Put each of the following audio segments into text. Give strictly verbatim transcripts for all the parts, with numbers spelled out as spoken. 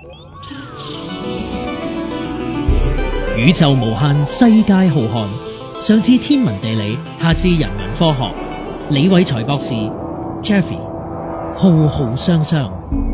宇宙無限，世界浩瀚，上至天文地理，下至人文科學。李偉才博士 Jeffrey 浩浩湯湯。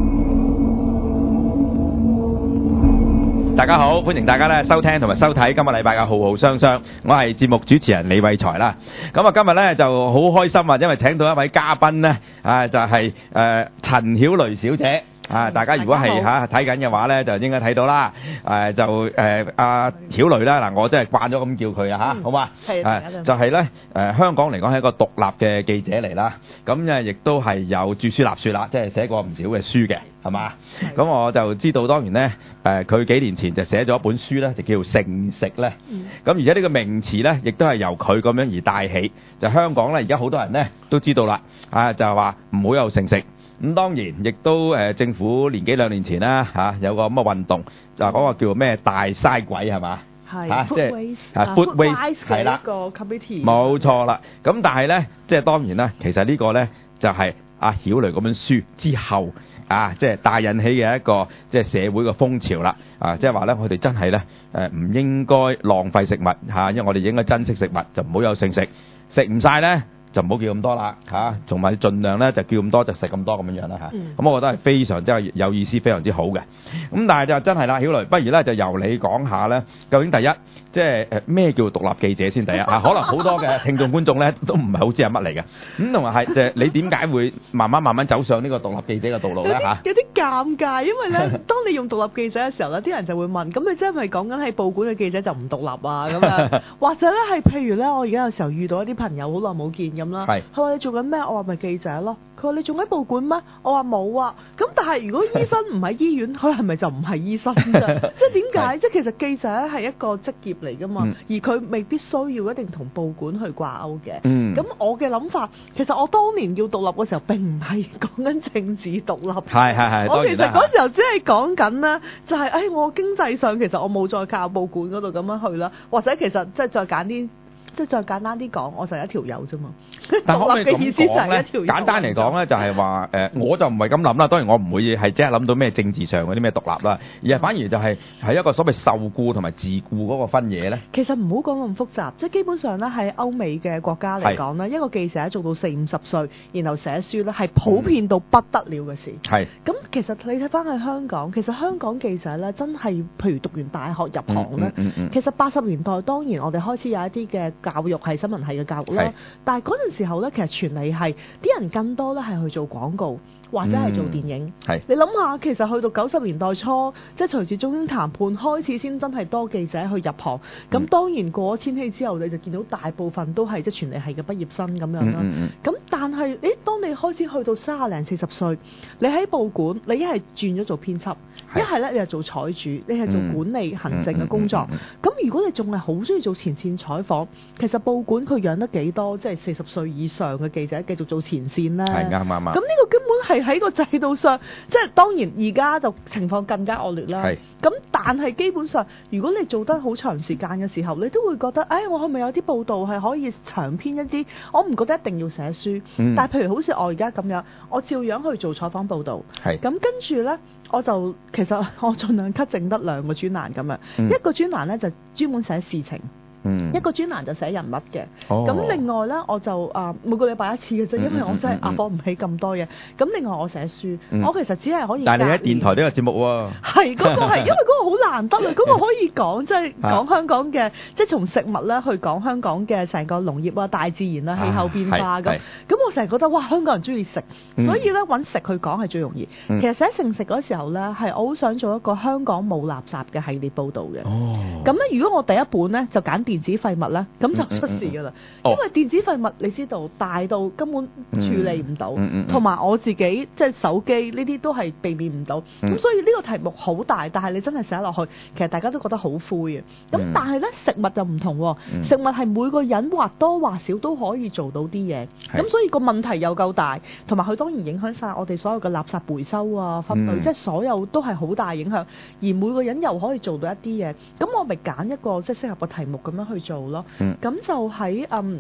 大家好，歡迎大家咧收聽同埋收睇今個禮拜嘅浩浩湯湯。我係節目主持人李偉才啦。咁啊，今日咧就好開心啊，因為請到一位嘉賓咧，啊就係誒陳曉蕾小姐。啊！大家如果係嚇睇緊嘅話咧，就應該睇到啦。誒就誒阿曉蕾啦，嗱我真係慣咗咁叫佢啊嚇，好嘛？係誒就係咧誒香港嚟講係一個獨立嘅記者嚟啦。咁誒亦都係有著書立說啦，即係寫過唔少嘅書嘅，係嘛？咁我就知道當然咧誒佢幾年前就寫咗一本書咧，就叫剩食咧。咁而且呢個名詞咧，亦都係由佢咁樣而帶起。就香港咧，而家好多人咧都知道啦，啊就係話唔好有剩食。咁當然，亦都誒政府年幾兩年前啦嚇，有個咁嘅運動，就係嗰個叫做咩大嘥鬼係嘛？係嚇，即係啊 food waste 係啦，一個 committee 冇錯啦。咁但係咧，即係當然啦，其實呢個咧就係阿曉蕾嗰本書之後啊，即係帶引起嘅一個即係社會嘅風潮啦。啊，即係話咧，我哋真係咧誒唔應該浪費食物嚇，因為我哋應該珍惜食物，就唔好有剩食，食唔晒咧。就唔好叫咁多啦嚇，同埋盡量咧就叫咁多就食咁多咁樣樣啦嚇。咁、嗯、我覺得係非常之係有意思，非常之好嘅。咁但係就真係啦，曉蕾，不如咧就由你講下咧，究竟第一即係誒咩叫獨立記者先第一啊？可能好多嘅聽眾觀眾咧都唔係好知係乜嚟嘅。咁同埋係誒你點解會慢慢慢慢走上呢個獨立記者嘅道路咧嚇？ 有啲尷尬，因為咧當你用獨立記者嘅時候咧，啲人就會問：咁你真係咪講緊係報館嘅記者就唔獨立啊？咁樣或者咧係譬如咧，我而家有時候遇到一啲朋友好耐冇見。咁啦，佢話你做緊咩？我話咪記者咯。佢話你仲喺報館咩？我話冇啊。咁但係如果醫生唔喺醫院，佢係咪就唔係醫生啫？即係點解？即係其實記者係一個職業嚟噶嘛，嗯、而佢未必需要一定同報館去掛鈎嘅。咁、嗯、我嘅諗法，其實我當年要獨立嘅時候，並唔係講緊政治獨立。係係係，我其實嗰時候只係講緊呢，就係、是、誒、哎、我經濟上其實我冇再靠報館嗰度咁樣去啦，或者其實即係再揀啲。即係再簡單啲講，我就係一條友啫嘛。 但可唔可以咁講咧？簡單嚟講咧，就係話誒，我就唔係咁諗啦。當然我唔會係即係諗到咩政治上嗰啲咩獨立啦，而係反而就係係一個所謂受僱同埋自僱嗰個分野咧。其實唔好講咁複雜，即係基本上咧喺歐美嘅國家嚟講咧，一個記者做到四五十歲，然後寫書咧係普遍到不得了嘅事。係、嗯。咁其實你睇翻去香港，其實香港記者咧真係，譬如讀完大學入行咧、嗯嗯嗯嗯，其實八十年代當然我哋開始有一啲嘅教育係新聞系嘅教育啦，但係嗰陣時候咧，其實傳嚟係啲人更多咧係去做廣告或者係做電影。係、嗯、你諗下，其實去到九十年代初，即係隨住中英談判開始，先真係多記者去入行。咁、嗯、當然過咗千禧之後，你就見到大部分都係即係傳嚟係嘅畢業生咁樣啦。咁、嗯嗯、但係誒，當你開始去到三十零四十歲，你喺報館，你一係轉咗做編輯，一係咧你係做採主，你係做管理行政嘅工作。咁、嗯嗯嗯嗯、如果你仲係好中意做前線採訪，其實報館佢養得幾多，即係四十歲以上嘅記者繼續做前線咧？係啱啱啱。咁呢個根本係喺個制度上，即係當然而家就情況更加惡劣啦。係。咁但係基本上，如果你做得好長時間嘅時候，你都會覺得，哎，我係咪有啲報道係可以長篇一啲？我唔覺得一定要寫書。嗯。但係譬如好似我而家咁樣，我照樣去做採訪報道。係。咁跟住咧，我就其實我盡量 cut 剩得兩個專欄咁樣。嗯。一個專欄咧就專門寫事情。嗯、一個專欄就寫人物嘅，咁、哦、另外咧我就啊、呃、每個禮拜一次嘅啫、嗯，因為我真係壓唔起咁多嘢。咁、嗯、另外我寫書、嗯，我其實只係可以。但係你喺電台都有節目喎、啊。係嗰、那個係因為嗰個好難得啊，嗰個可以講即係講香港嘅，即係從食物咧去講香港嘅成個農業啊、大自然啊、氣候變化咁。咁我成日覺得哇，香港人中意食，所以咧揾食去講係最容易。嗯、其實寫剩食嗰時候咧，係我好想做一個香港冇垃圾嘅系列報導嘅。哦。咁咧，如果我第一本咧就揀電子廢物咧，咁就出事噶啦、嗯嗯嗯。因為電子廢物你知道大到根本處理唔到，同、嗯、埋、嗯嗯、我自己即係手機呢啲都係避免唔到。咁、嗯、所以呢個題目好大，但係你真係寫落去，其實大家都覺得好灰嘅。咁、嗯、但係咧食物就唔同、嗯，食物係每個人或多或少都可以做到啲嘢。咁所以個問題又夠大，同埋佢當然影響晒我哋所有嘅垃圾回收啊、分類，嗯、即係所有都係好大影響。而每個人又可以做到一啲嘢，咁我咪揀一個即係適合嘅題目咁樣去做咯。咁、嗯、就喺嗯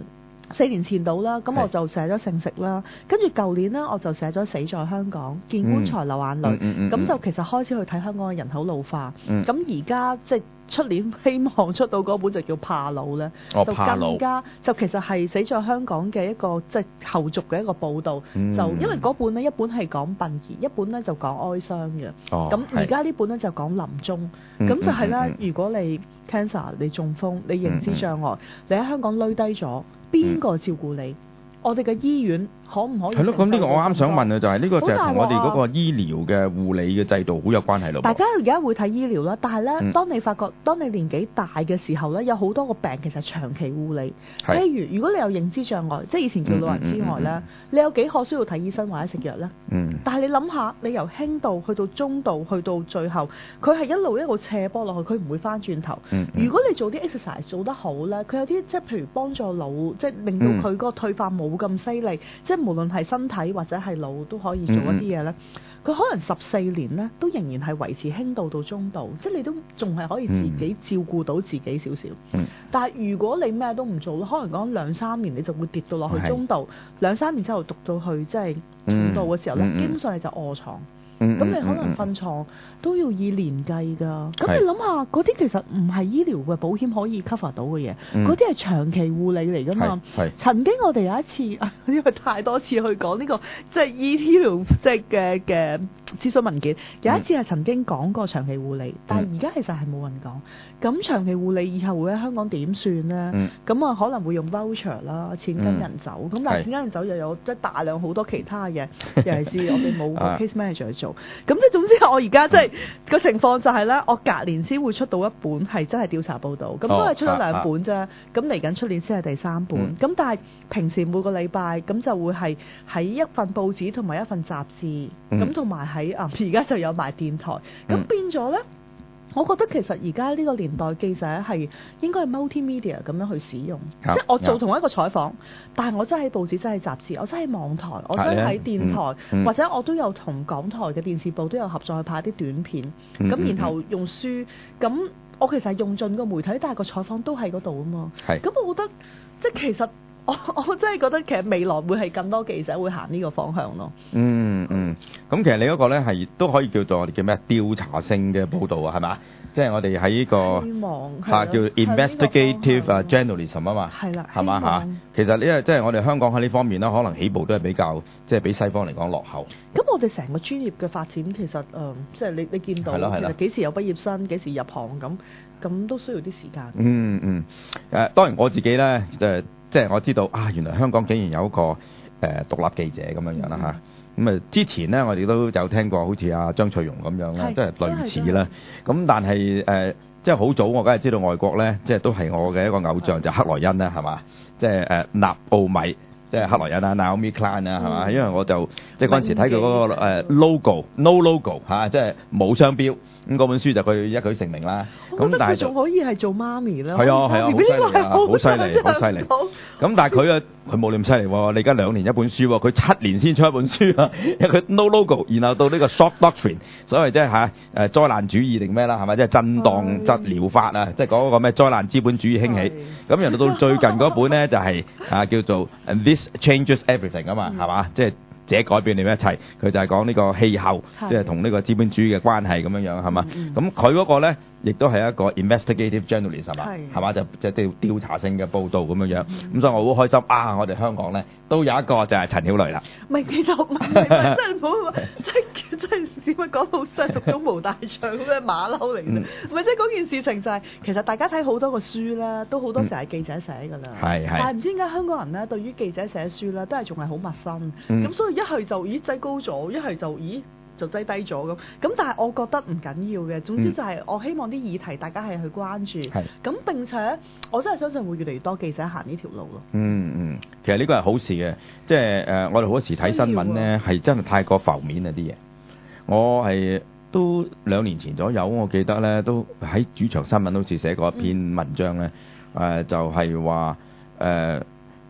四年前到啦，咁我就寫咗剩食啦，跟住舊年呢，我就寫咗死在香港，見棺材流眼淚，咁、嗯嗯嗯、就其實開始去睇香港嘅人口老化，咁而家即係出年希望出到嗰本就叫怕老咧， 哦、 就更加就其實係死在香港嘅一個即係、就是、後續嘅一個報導，嗯、就因為嗰本呢，一本係講殯儀，一本呢就講哀傷嘅，咁而家呢本呢就講臨終，咁、嗯、就係咧，嗯嗯嗯、如果你 cancer 你中風你認知障礙，嗯嗯、你喺香港累低咗。邊個照顧你？我哋嘅醫院可唔可以？ 係咯，咁呢個我啱想問嘅就係、是、呢、呢個就係同我哋嗰個醫療嘅護理嘅制度好有關係咯。 大家而家會睇醫療啦，但係咧，嗯、當你發覺當你年紀大嘅時候咧，有好多個病其實長期護理。例如，如果你有認知障礙，即係以前叫老人之外咧，嗯嗯嗯嗯、你有幾可需要睇醫生或者食藥咧？嗯。但係你諗下，你由輕度去到中度，去到最後，佢係一路一路斜坡落去，佢唔會翻轉頭。嗯嗯、如果你做啲 exercise 做得好咧，佢有啲即係譬如幫助腦，即係令到佢嗰個退化冇咁犀利，嗯、即係無論係身體或者係腦都可以做一啲嘢咧。佢、嗯、可能十四年咧，都仍然係維持輕度到中度，即係你都仲係可以自己照顧到自己少少。嗯、但係如果你咩都唔做，可能講兩三年你就會跌到落去中度，兩三年之後讀到去即係重度嘅時候咧，嗯嗯、基本上你就臥床。咁、嗯、你可能瞓床都要以年計㗎，咁、嗯、你諗下嗰啲其實唔係醫療嘅保險可以 cover 到嘅嘢，嗰啲係長期護理嚟㗎嘛。曾經我哋有一次，因為太多次去講呢、呢個即係醫療即係嘅嘅諮詢文件，有一次係曾經講過長期護理，嗯、但係而家其實係冇人講。咁長期護理以後會喺香港點算呢？咁啊、嗯、可能會用 voucher 啦，錢跟人走。咁、嗯、但係錢跟人走又有即係大量好多其他嘢，尤其是我哋冇個 case manager 去做。咁即係總之我而家即係個情況就係咧，我隔年先會出到一本係真係調查報導，咁都係出咗兩本啫。咁嚟緊出年先係第三本。咁、嗯、但係平時每個禮拜咁就會係喺一份報紙同埋一份雜誌，咁同埋喺啊而家就有埋電台。咁、嗯、變咗咧。我覺得其實而家呢個年代記者係應該係 multimedia 咁樣去使用，嗯、即係我做同一個採訪，嗯、但係我真係喺報紙、真係雜誌、我真係網台、我真係喺電台，嗯、或者我都有同港台嘅電視部都有合作去拍啲短片，咁、嗯、然後用書，咁我其實係用盡個媒體，但係個採訪都喺嗰度啊嘛。咁是我覺得即係其實。我我真係覺得其實未來會係更多記者會行呢個方向咯。嗯嗯，咁其實你嗰個咧係都可以叫做我哋叫咩調查性嘅報導啊，係嘛？即係我哋喺呢個希望嚇叫 investigative journalism 啊嘛， 係啦， 係嘛嚇？其實呢即係我哋香港喺呢方面咧，可能起步都係比較即係比西方嚟講落後。 咁我哋成個專業嘅發展其實誒，即係你你見到其實幾時有畢業生，幾時入行咁，咁都需要啲時間。嗯嗯誒，當然我自己咧誒。即係我知道啊，原來香港竟然有一個誒、呃、獨立記者咁樣樣啦嚇。咁啊、嗯、之前咧，我哋都有聽過好似阿張翠容咁樣啦，即係類似啦。咁但係誒、呃，即係好早我梗係知道外國咧，即係都係我嘅一個偶像就係、克萊恩啦，係嘛？即係誒納奧米，即係克萊恩啊 Naomi Klein 啊，係嘛？嗯、因為我就即係嗰陣時睇佢嗰個、呃、logo，no logo 嚇、啊，即係冇商標。咁嗰本書就佢一舉成名啦。咁但係仲可以係做媽咪啦。 係啊係啊，好犀利啊，好犀利，好犀利。咁但係佢啊，佢冇咁犀利喎。你而家兩年一本書喎，佢七年先出一本書啊。因為佢 no logo，然後到呢個 shock doctrine，所謂即係嚇誒災難主義定咩啦，係咪？即係震盪質療法啊，即係講嗰個咩災難資本主義興起。咁然後到最近嗰本咧就係啊叫做 This Changes Everything 啊嘛，係嘛？即係。這改變你一切，佢就係講呢個氣候，即係同呢個資本主義嘅關係咁樣樣，係嘛？咁佢嗰個咧，亦都係一個 investigative journalism 係嘛？係嘛？就即係調查性嘅報導咁樣樣。咁、嗯、所以我好開心啊！我哋香港咧都有一個就係陳曉蕾啦。 唔係，其實唔係真係冇，即係真係點解講到真係蜀中無大將咁嘅馬騮嚟嘅？唔係即係嗰件事情就係、是、其實大家睇好多個書咧，都好多時係記者寫㗎啦。係係、嗯。但係唔知點解香港人咧對於記者寫書咧都係仲係好陌生。咁、嗯、所以一係就咦擠高咗，一係就咦就擠低咗咁。咁但係我覺得唔緊要嘅。總之就係我希望啲議題大家係去關注。係、嗯。咁並且我真係相信會越嚟越多記者行呢條路咯。嗯嗯， 其實呢個係好事嘅。即係誒、呃，我哋好多時睇新聞咧，係真係太過浮面啊啲嘢。我係都兩年前左右，我記得咧都喺主場新聞好似寫過一篇文章咧，誒、嗯呃、就係話誒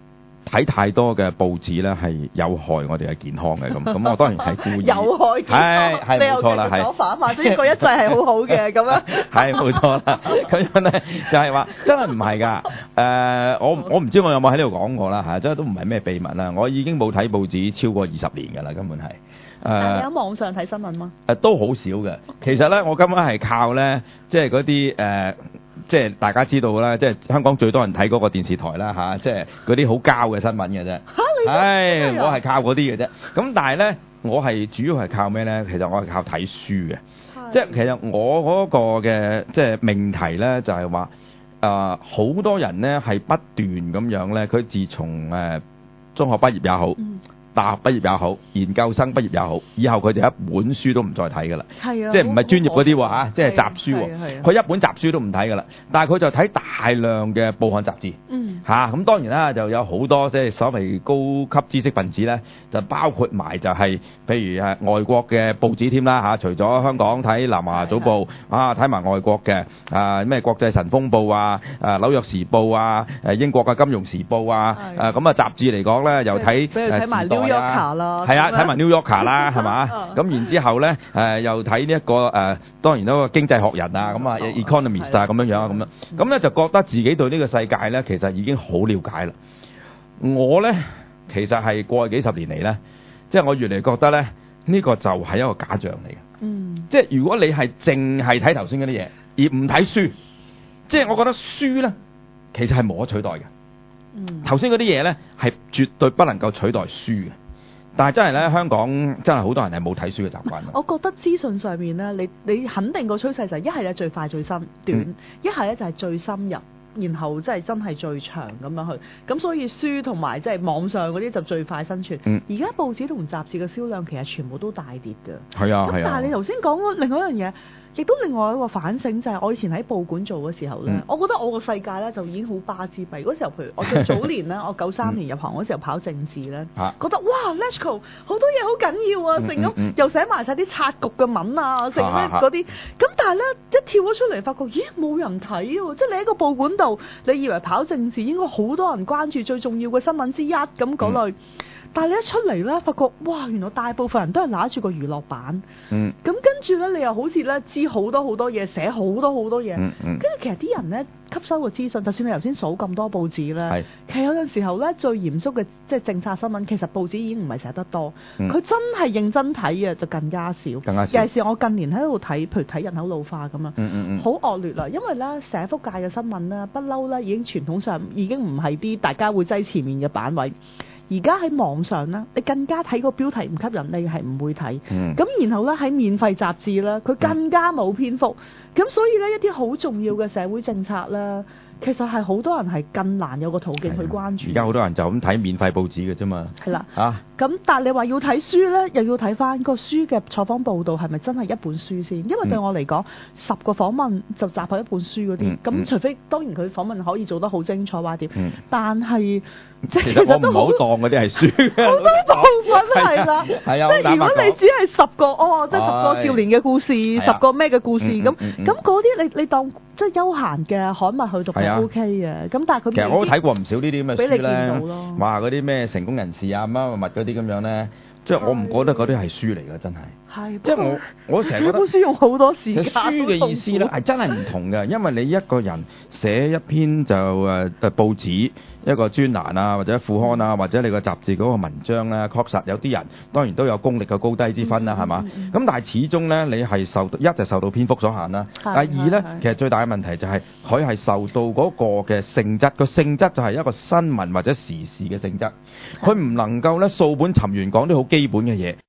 睇太多嘅報紙咧係有害我哋嘅健康嘅，咁咁我當然係故意。 有害健康， 係係冇錯啦，係。 講反話，即係一個一制係好好嘅咁樣。 係冇錯啦，咁樣咧就係話真係唔係㗎。誒，我我唔知我有冇喺呢度講過啦嚇，真係都唔係咩秘密啦。我已經冇睇報紙超過二十年㗎啦，根本係。誒、 但你喺網上睇新聞嗎？ 誒、呃、都好少嘅。其實咧，我根本係靠咧，即係嗰啲誒，即係大家知道啦，即係香港最多人睇嗰個電視台啦嚇、啊，即係嗰啲好膠嘅新聞嘅啫。嚇你？係，我係靠嗰啲嘅啫。咁但係咧，我係主要係靠咩咧？其實我係靠睇書嘅。即係其實我嗰個嘅即係命題咧，就係話誒好多人咧係不斷咁樣咧，佢自從誒、呃、中學畢業也好。嗯大學畢業也好，研究生畢業也好，以後佢就一本書都唔再睇㗎啦。係啊，即係唔係專業嗰啲喎嚇，即係雜書喎。佢一本雜書都唔睇㗎啦，但係佢就睇大量嘅報刊雜誌。嗯。嚇、啊，咁當然啦，就有好多即係所謂高級知識分子咧，就包括埋就係、是、譬如係外國嘅報紙添啦嚇，除咗香港睇南華早報啊，睇埋外國嘅啊咩國際晨鋒報啊、啊紐約時報啊、誒英國嘅金融時報啊，誒咁啊雜誌嚟講咧，又睇誒時代。New Yorker 啦，係啊，睇埋 New Yorker 啦，係嘛？咁然之後咧，誒、呃、又睇呢一個誒、呃，當然嗰個經濟學人啊，咁啊 Economist 啊，咁樣樣啊，咁樣，咁咧就覺得自己對呢個世界咧，其實已經好了解啦。我咧其實係過去幾十年嚟咧，即係我越嚟覺得咧，呢、這個就係一個假象嚟嘅。嗯，即係如果你係淨係睇頭先嗰啲嘢，而唔睇書，即係我覺得書咧，其實係無可取代嘅。嗯，頭先嗰啲嘢咧係絕對不能夠取代書嘅，但係真係咧香港真係好多人係冇睇書嘅習慣。 我覺得資訊上面咧，你你肯定個趨勢就係一係咧最快最深短，一係咧就係最深入，然後即係真係最長咁樣去。咁所以書同埋即係網上嗰啲就最快生存。嗯，而家報紙同雜誌嘅銷量其實全部都大跌嘅。係啊，係啊。咁但係你頭先講另外一樣嘢。亦都另外一個反省就係我以前喺報館做嘅時候咧，嗯、我覺得我個世界咧就已經好巴之閉。嗰時候譬如我最早年咧，我九三年入行嗰時候跑政治咧，啊、覺得哇 Let's go 好多嘢好緊要啊，成咁、嗯嗯、又寫埋晒啲拆局嘅文啊，成咩嗰啲。咁但係咧一跳咗出嚟，發覺咦冇人睇喎，即係你喺個報館度，你以為跑政治應該好多人關注最重要嘅新聞之一咁嗰類。嗯但係你一出嚟咧，發覺哇，原來大部分人都係拿住個娛樂版，嗯，咁跟住咧，你又好似咧知好多好多嘢，寫好多好多嘢，嗯嗯，跟住其實啲人咧吸收嘅資訊，就算你頭先數咁多報紙咧，係，其實有陣時候咧最嚴肅嘅即係政策新聞，其實報紙已經唔係寫得多，佢、嗯、真係認真睇嘅就更加少，更加少。尤其是我近年喺度睇，譬如睇人口老化咁啊，嗯嗯嗯，好惡劣啦，因為咧社福界嘅新聞咧不嬲咧已經傳統上已經唔係啲大家會擠前面嘅版位。而家喺網上咧，你更加睇個標題唔吸引，你係唔會睇。咁、嗯、然後咧喺免費雜誌咧，佢更加冇篇幅。咁、嗯、所以咧一啲好重要嘅社會政策咧，其實係好多人係更難有個途徑去關注。而家好多人就咁睇免費報紙嘅啫嘛。係啦。啊。咁但係你話要睇書咧，又要睇翻個書嘅採訪報導係咪真係一本書先？因為對我嚟講，十個訪問就集合一本書嗰啲。咁、嗯嗯、除非當然佢訪問可以做得好精彩或者點，嗯、但係即係其實都好當嗰啲係書。好多部分係啦。係啊。即係如果你只係十個哦，即係十個少年嘅故事，哎、十個咩嘅故事咁，咁嗰啲你你當即係休閒嘅刊物去讀就 O K 嘅。咁但係佢其實我都睇過唔少呢啲咁嘅書咧。俾你見到咯。話嗰啲咩成功人士啊乜乜物嗰啲。咁樣咧，即係我唔覺得嗰啲係書嚟㗎，真係。係。即係我我成日覺得。本書用好多時間。書嘅意思咧係真係唔同嘅，因為你一個人寫一篇就誒誒報紙一個專欄啊，或者副刊啊，或者你個雜誌嗰個文章咧，確實有啲人當然都有功力嘅高低之分啦，係嘛？咁但係始終咧，你係受一就受到篇幅所限啦。第二咧，其實最大嘅問題就係佢係受到嗰個嘅性質，個性質就係一個新聞或者時事嘅性質，佢唔能夠咧數本尋源講啲好基本嘅嘢。